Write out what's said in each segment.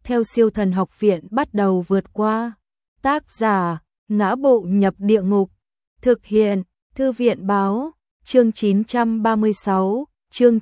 theo Siêu Thần Học Viện bắt đầu vượt qua. Tác giả: Ngã Bộ Nhập Địa Ngục. Thực hiện: Thư viện báo. Chương 936, chương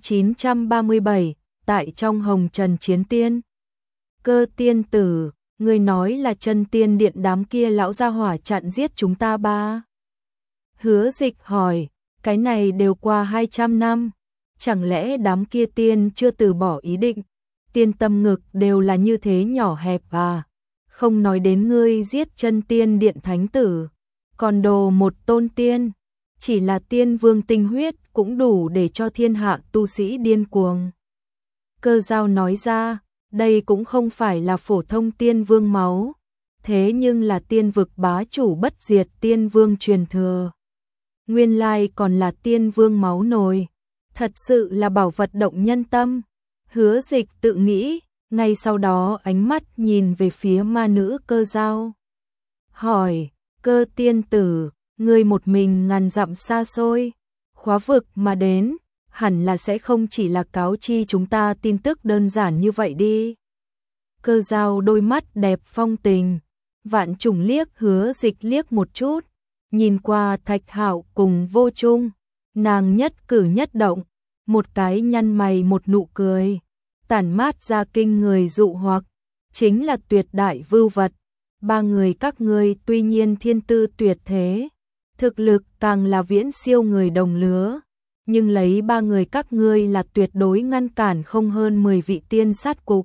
937, tại trong Hồng Trần Chiến Tiên. Cơ tiên tử, người nói là Chân Tiên Điện đám kia lão gia hỏa chặn giết chúng ta ba. Hứa Dịch hỏi, cái này đều qua 200 năm, chẳng lẽ đám kia tiên chưa từ bỏ ý định? Tiên tâm ngực đều là như thế nhỏ hẹp à? Không nói đến ngươi giết Chân Tiên Điện thánh tử, còn đồ một tôn tiên, chỉ là tiên vương tinh huyết cũng đủ để cho thiên hạ tu sĩ điên cuồng. Cơ Dao nói ra, đây cũng không phải là phổ thông tiên vương máu, thế nhưng là tiên vực bá chủ bất diệt tiên vương truyền thừa. Nguyên lai còn là tiên vương máu nồi, thật sự là bảo vật động nhân tâm. Hứa Dịch tự nghĩ, ngay sau đó ánh mắt nhìn về phía ma nữ Cơ Dao. Hỏi, Cơ tiên tử, ngươi một mình ngàn dặm xa xôi, khóa vực mà đến, hẳn là sẽ không chỉ là cáo chi chúng ta tin tức đơn giản như vậy đi. Cơ Dao đôi mắt đẹp phong tình, Vạn Trùng liếc Hứa Dịch liếc một chút, nhìn qua Thạch Hạo cùng Vô Trung, nàng nhất cử nhất động, một cái nhăn mày một nụ cười, tản mát ra kinh người dụ hoặc, chính là tuyệt đại vưu vật. Ba người các ngươi tuy nhiên thiên tư tuyệt thế, thực lực càng là viễn siêu người đồng lứa, nhưng lấy ba người các ngươi là tuyệt đối ngăn cản không hơn 10 vị tiên sát cục.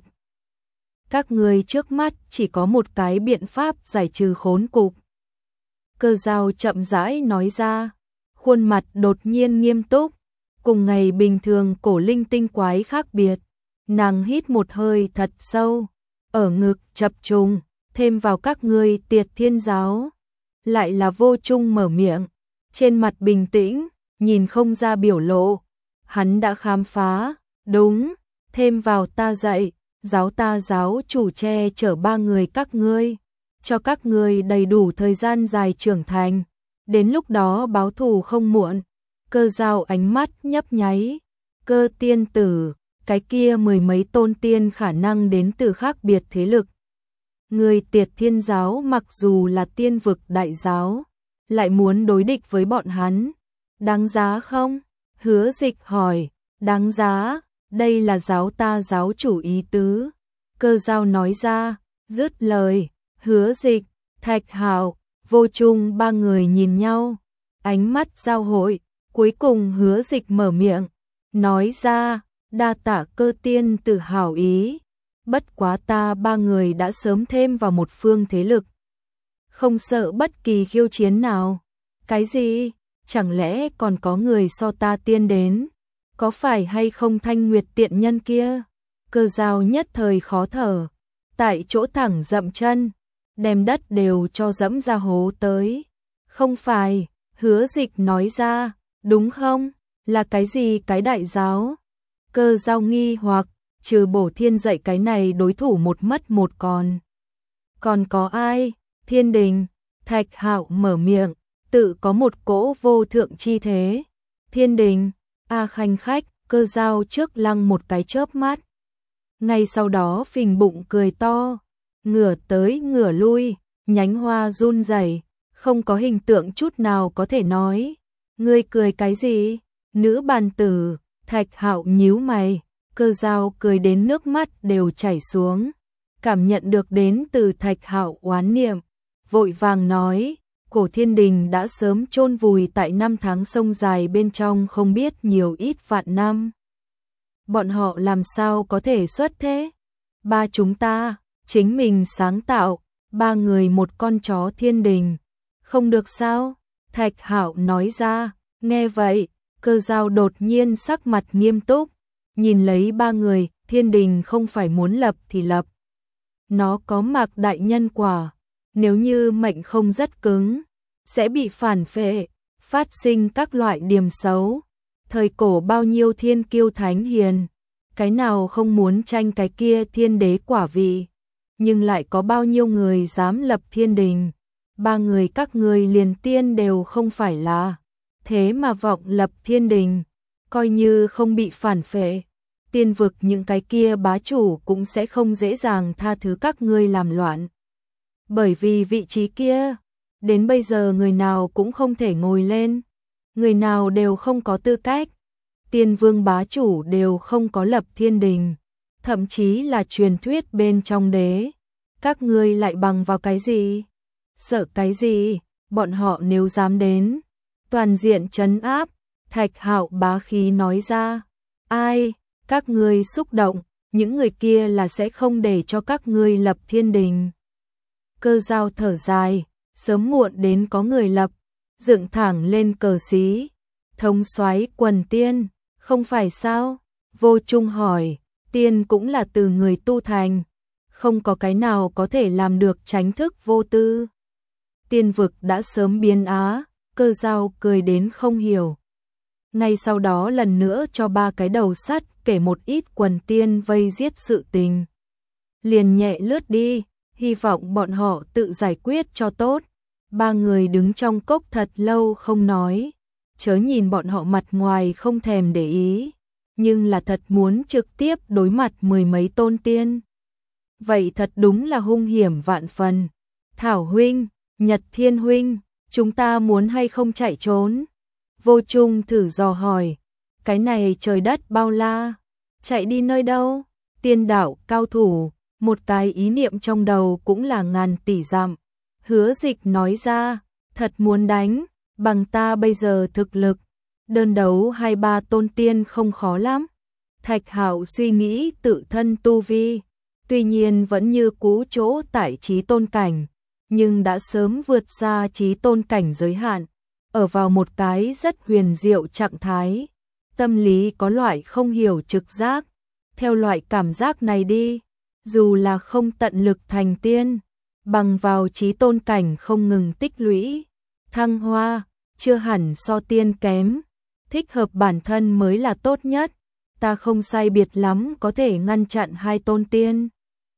Các ngươi trước mắt chỉ có một cái biện pháp giải trừ khốn cục. Cơ Dao chậm rãi nói ra, khuôn mặt đột nhiên nghiêm túc, cùng ngày bình thường cổ linh tinh quái khác biệt. Nàng hít một hơi thật sâu, ở ngực chập trùng, thêm vào các ngươi Tiệt Thiên giáo. Lại là Vô Trung mở miệng, trên mặt bình tĩnh, nhìn không ra biểu lộ. Hắn đã khám phá, đúng, thêm vào ta dạy, ta giáo chủ che chở ba người các ngươi, cho các ngươi đầy đủ thời gian dài trưởng thành, đến lúc đó báo thù không muộn. Cơ Dao ánh mắt nhấp nháy, Cơ tiên tử, cái kia mười mấy tôn tiên khả năng đến từ khác biệt thế lực. Người Tiệt Thiên giáo mặc dù là tiên vực đại giáo, lại muốn đối địch với bọn hắn, đáng giá không? Hứa Dịch hỏi, đáng giá, đây là ta giáo chủ ý tứ. Cơ Dao nói ra, dứt lời, Hứa Dịch, Thạch Hạo, Vô Trung ba người nhìn nhau, ánh mắt giao hội, cuối cùng Hứa Dịch mở miệng, nói ra, đa tạ Cơ tiên tử hảo ý, bất quá ta ba người đã sớm thêm vào một phương thế lực, không sợ bất kỳ khiêu chiến nào. Cái gì? Chẳng lẽ còn có người so ta tiên đến? Có phải hay không Thanh Nguyệt tiện nhân kia? Cơ Dao nhất thời khó thở, tại chỗ thẳng dậm chân, đem đất đều cho dẫm ra hố tới. Không phải, Hứa Dịch nói ra, đúng không? Là cái gì cái đại giáo? Cơ Dao nghi hoặc, trừ Bổ Thiên dạy cái này đối thủ một mất một còn. Còn có ai? Thiên Đình. Thạch Hạo mở miệng, tự có một cỗ vô thượng chi thế. Thiên Đình, a khanh khách. Cơ Dao trước lăng một cái chớp mắt, ngay sau đó phình bụng cười to, ngửa tới ngửa lui, nhánh hoa run rẩy, không có hình tượng chút nào có thể nói. Ngươi cười cái gì? Nữ bàn tử. Thạch Hạo nhíu mày, Cơ Dao cười đến nước mắt đều chảy xuống, cảm nhận được đến từ Thạch Hạo oán niệm, vội vàng nói, cổ Thiên Đình đã sớm chôn vùi tại năm tháng sông dài bên trong không biết nhiều ít vạn năm. Bọn họ làm sao có thể xuất thế? Ba chúng ta, chính mình sáng tạo, ba người một con chó Thiên Đình. Không được sao? Thạch Hạo nói ra, nghe vậy, Cơ Dao đột nhiên sắc mặt nghiêm túc, nhìn lấy ba người, Thiên Đình không phải muốn lập thì lập. Nó có mạc đại nhân quả, nếu như mệnh không rất cứng, sẽ bị phản phệ, phát sinh các loại điểm xấu. Thời cổ bao nhiêu thiên kiêu thánh hiền, cái nào không muốn tranh cái kia thiên đế quả vị, nhưng lại có bao nhiêu người dám lập Thiên Đình. Ba người các ngươi liền tiên đều không phải là, thế mà vọng lập Thiên Đình, coi như không bị phản phệ, tiên vực những cái kia bá chủ cũng sẽ không dễ dàng tha thứ các ngươi làm loạn. Bởi vì vị trí kia, đến bây giờ người nào cũng không thể ngồi lên, người nào đều không có tư cách. Tiên vương bá chủ đều không có lập thiên đình, thậm chí là truyền thuyết bên trong đế. Các ngươi lại bằng vào cái gì? Sợ cái gì? Bọn họ nếu dám đến, toàn diện trấn áp. Thạch Hạo bá khí nói ra. Ai? Các ngươi xúc động, những người kia là sẽ không để cho các ngươi lập thiên đình. Cơ Dao thở dài, sớm muộn đến có người lập, dựng thẳng lên cờ xí. Thống soái quần tiên, không phải sao? Vô Trung hỏi, tiên cũng là từ người tu thành, không có cái nào có thể làm được tránh thức vô tư. Tiên vực đã sớm biến á, Cơ Dao cười đến không hiểu. Ngay sau đó lần nữa cho 3 cái đầu sắt kể một ít quần tiên vây giết sự tình. Liền nhẹ lướt đi, hy vọng bọn họ tự giải quyết cho tốt. 3 người đứng trong cốc thật lâu không nói, chớ nhìn bọn họ mặt ngoài không thèm để ý, nhưng là thật muốn trực tiếp đối mặt 10 mấy tôn tiên. Vậy thật đúng là hung hiểm vạn phần. Thảo huynh, Nhật Thiên huynh, chúng ta muốn hay không chạy trốn? Vô Trung thử dò hỏi, cái này trời đất bao la, chạy đi nơi đâu? Tiên đạo cao thủ, một cái ý niệm trong đầu cũng là ngàn tỷ dặm. Hứa Dịch nói ra, thật muốn đánh, bằng ta bây giờ thực lực, đơn đấu 2-3 tôn tiên không khó lắm. Thạch Hạo suy nghĩ tự thân tu vi, tuy nhiên vẫn như cũ chỗ tại chí tôn cảnh, nhưng đã sớm vượt xa chí tôn cảnh giới hạn, ở vào một cái rất huyền diệu trạng thái. Tâm lý có loại không hiểu trực giác, theo loại cảm giác này đi, dù là không tận lực thành tiên, bằng vào chí tôn cảnh không ngừng tích lũy, thăng hoa, chưa hẳn so tiên kém, thích hợp bản thân mới là tốt nhất. Ta không sai biệt lắm có thể ngăn chặn 2 tôn tiên.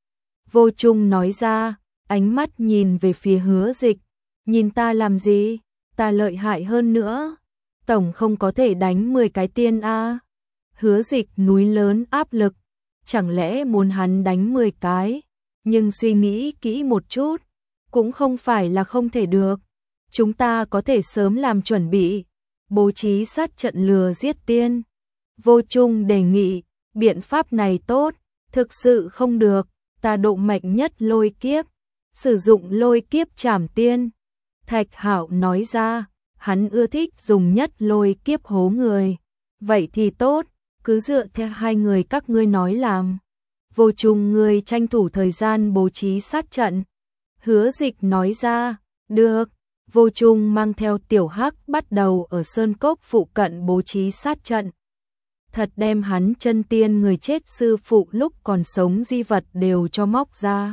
Vô Trung nói ra, ánh mắt nhìn về phía Hứa Dịch, nhìn ta làm gì? Ta lợi hại hơn nữa, tổng không có thể đánh 10 cái tiên a. Hứa Dịch núi lớn áp lực, chẳng lẽ muốn hắn đánh 10 cái, nhưng suy nghĩ kỹ một chút, cũng không phải là không thể được. Chúng ta có thể sớm làm chuẩn bị, bố trí sát trận lừa giết tiên. Vô Trung đề nghị, biện pháp này tốt, thực sự không được, ta độ mạnh nhất lôi kiếp, sử dụng lôi kiếp trảm tiên. Thạch Hạo nói ra, hắn ưa thích dùng nhất lôi kiếp hố người. Vậy thì tốt, cứ dựa theo 2 người các ngươi nói làm. Vô Trung ngươi tranh thủ thời gian bố trí sát trận. Hứa Dịch nói ra, được. Vô Trung mang theo Tiểu Hắc bắt đầu ở sơn cốc phụ cận bố trí sát trận. Thật đem hắn chân tiên người chết sư phụ lúc còn sống di vật đều cho móc ra.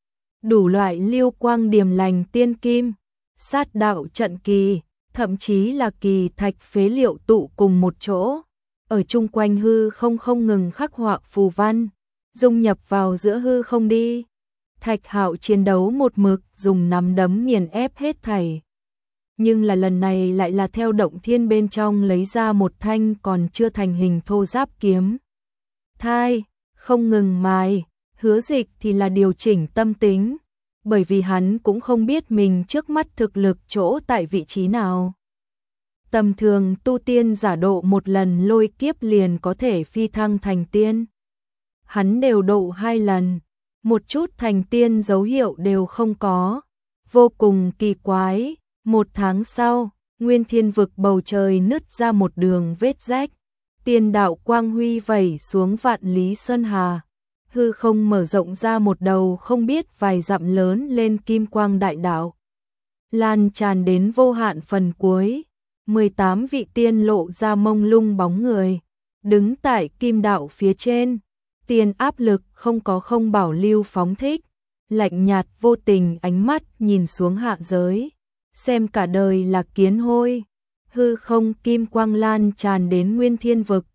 Đủ loại liêu quang điềm lành tiên kim, sát đạo trận kỳ, thậm chí là kỳ thạch phế liệu tụ cùng một chỗ. Ở chung quanh hư không ngừng khắc họa phù văn, dung nhập vào giữa hư không đi. Thạch Hạo chiến đấu một mực dùng nắm đấm nghiền ép hết thảy. Nhưng là lần này lại là theo động thiên bên trong lấy ra một thanh còn chưa thành hình thô giáp kiếm. Thai, không ngừng mài, Hứa Dịch thì là điều chỉnh tâm tính, bởi vì hắn cũng không biết mình trước mắt thực lực chỗ tại vị trí nào. Tầm thường tu tiên giả độ một lần lôi kiếp liền có thể phi thăng thành tiên. Hắn đều độ 2 lần, một chút thành tiên dấu hiệu đều không có, vô cùng kỳ quái. 1 tháng sau, Nguyên Thiên vực bầu trời nứt ra một đường vết rách, tiên đạo quang huy vẩy xuống Vạn Lý Sơn Hà, hư không mở rộng ra một đầu không biết vài dặm lớn lên kim quang đại đạo, lan tràn đến vô hạn phần cuối. 18 vị tiên lộ ra mông lung bóng người, đứng tại kim đạo phía trên, tiên áp lực không bảo lưu phóng thích, lạnh nhạt vô tình ánh mắt nhìn xuống hạ giới. Xem cả đời là kiến hôi, hư không kim quang lan tràn đến Nguyên Thiên vực,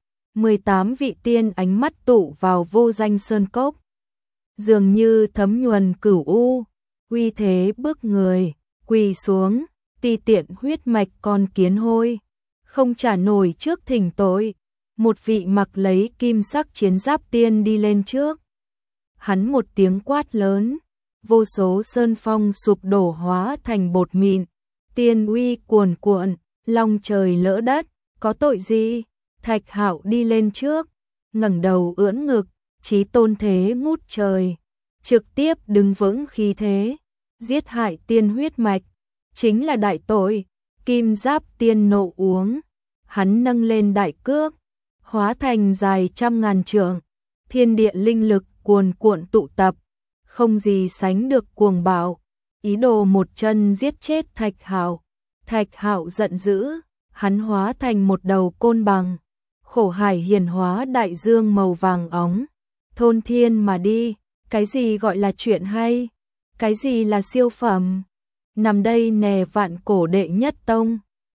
18 vị tiên ánh mắt tụ vào vô danh sơn cốc. Dường như thấm nhuần cửu u, uy thế bước người, quỳ xuống, ti tiện huyết mạch con kiến hôi, không trả nổi trước thỉnh tội. một vị mặc lấy kim sắc chiến giáp tiên đi lên trước. Hắn một tiếng quát lớn, vô số sơn phong sụp đổ hóa thành bột mịn, tiên uy cuồn cuộn, long trời lỡ đất, có tội gì? Thạch Hạo đi lên trước, ngẩng đầu ưỡn ngực, chí tôn thế ngút trời, trực tiếp đứng vững khí thế, giết hại tiên huyết mạch, chính là đại tội. Kim giáp tiên nộ uống, hắn nâng lên đại cước, hóa thành dài trăm ngàn trượng, thiên địa linh lực cuồn cuộn tụ tập, không gì sánh được cuồng bạo, ý đồ một chân giết chết Thạch Hạo. Thạch Hạo giận dữ, hắn hóa thành một đầu côn bằng, khổ hải hiển hóa đại dương màu vàng óng, thôn thiên mà đi. Cái gì gọi là chuyện hay? Cái gì là siêu phẩm? Nằm đây nè vạn cổ đệ nhất tông.